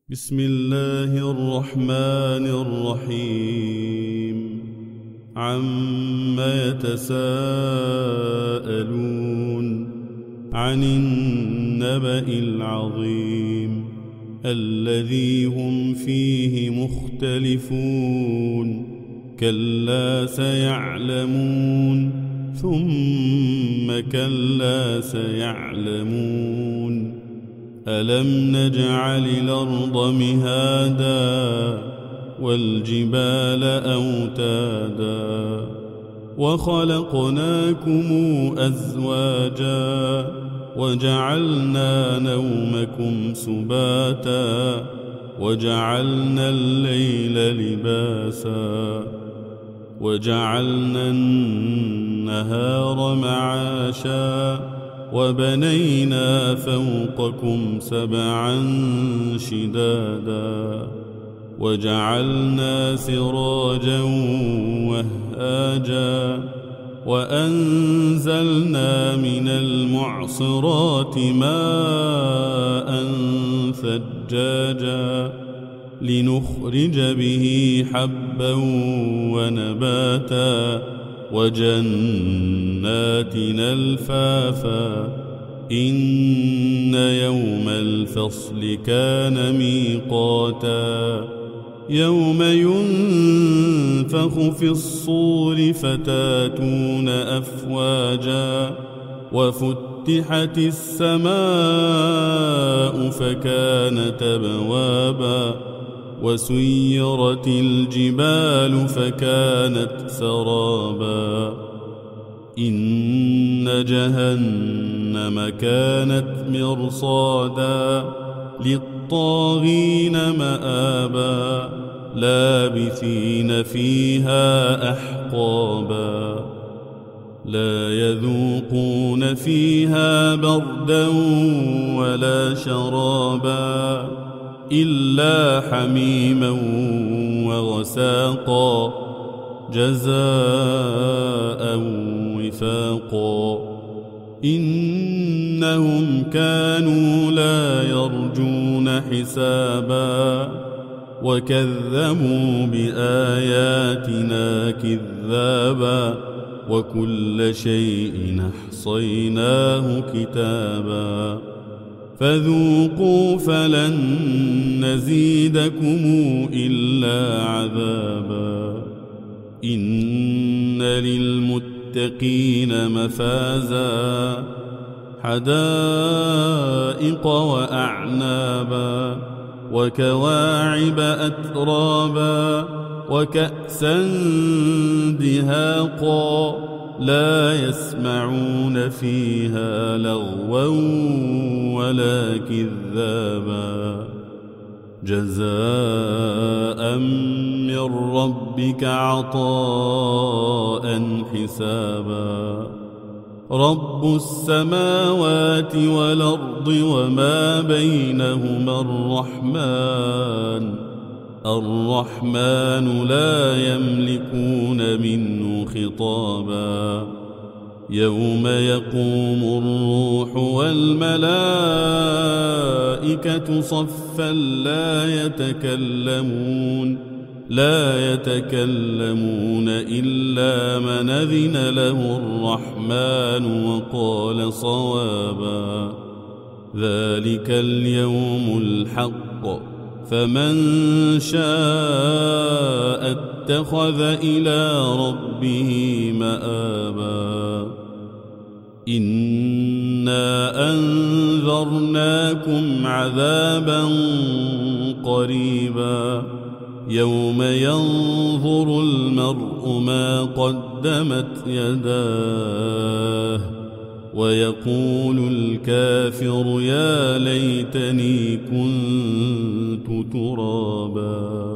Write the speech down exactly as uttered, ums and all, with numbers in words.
بسم الله الرحمن الرحيم عم يتساءلون عن النبأ العظيم الذي هم فيه مختلفون كلا سيعلمون ثم كلا سيعلمون ألم نجعل الأرض مهادا والجبال أوتادا وخلقناكم أزواجا وجعلنا نومكم سباتا وجعلنا الليل لباسا وجعلنا النهار معاشا وبنينا فوقكم سبعا شدادا وجعلنا سراجا وهاجا وأنزلنا من المعصرات ماء ثجاجا لنخرج به حبا ونباتا وجنات ألفافا إن يوم الفصل كان ميقاتا يوم ينفخ في الصور فتاتون أفواجا وفتحت السماء فكانت أبوابا وسيرت الجبال فكانت سرابا إن جهنم كانت مرصادا للطاغين مآبا لابثين فيها أحقابا لا يذوقون فيها بردا ولا شرابا إلا حميما وغساقا جزاء وفاقا إنهم كانوا لا يرجون حسابا وكذبوا بآياتنا كذابا وكل شيء أحصيناه كتابا فذوقوا فلن نزيدكم إلا عذابا إن للمتقين مفازا حدائق وأعنابا وكواعب أترابا وكأسا دهاقا لا يسمعون فيها لغوا ولا كذابا جزاء من ربك عطاء حسابا رب السماوات والأرض وما بينهما الرحمن الرحمن لا يملكون منه خطابا يوم يقوم الروح والملائكة صفا لا يتكلمون لا يتكلمون إلا من أذن له الرحمن وقال صوابا ذلك اليوم الحق فمن شاء اتخذ إلى ربه مآبا إنا أنذرناكم عذابا قريبا يوم ينظر المرء ما قدمت يداه ويقول الكافر يا ليتني كنت ترابا.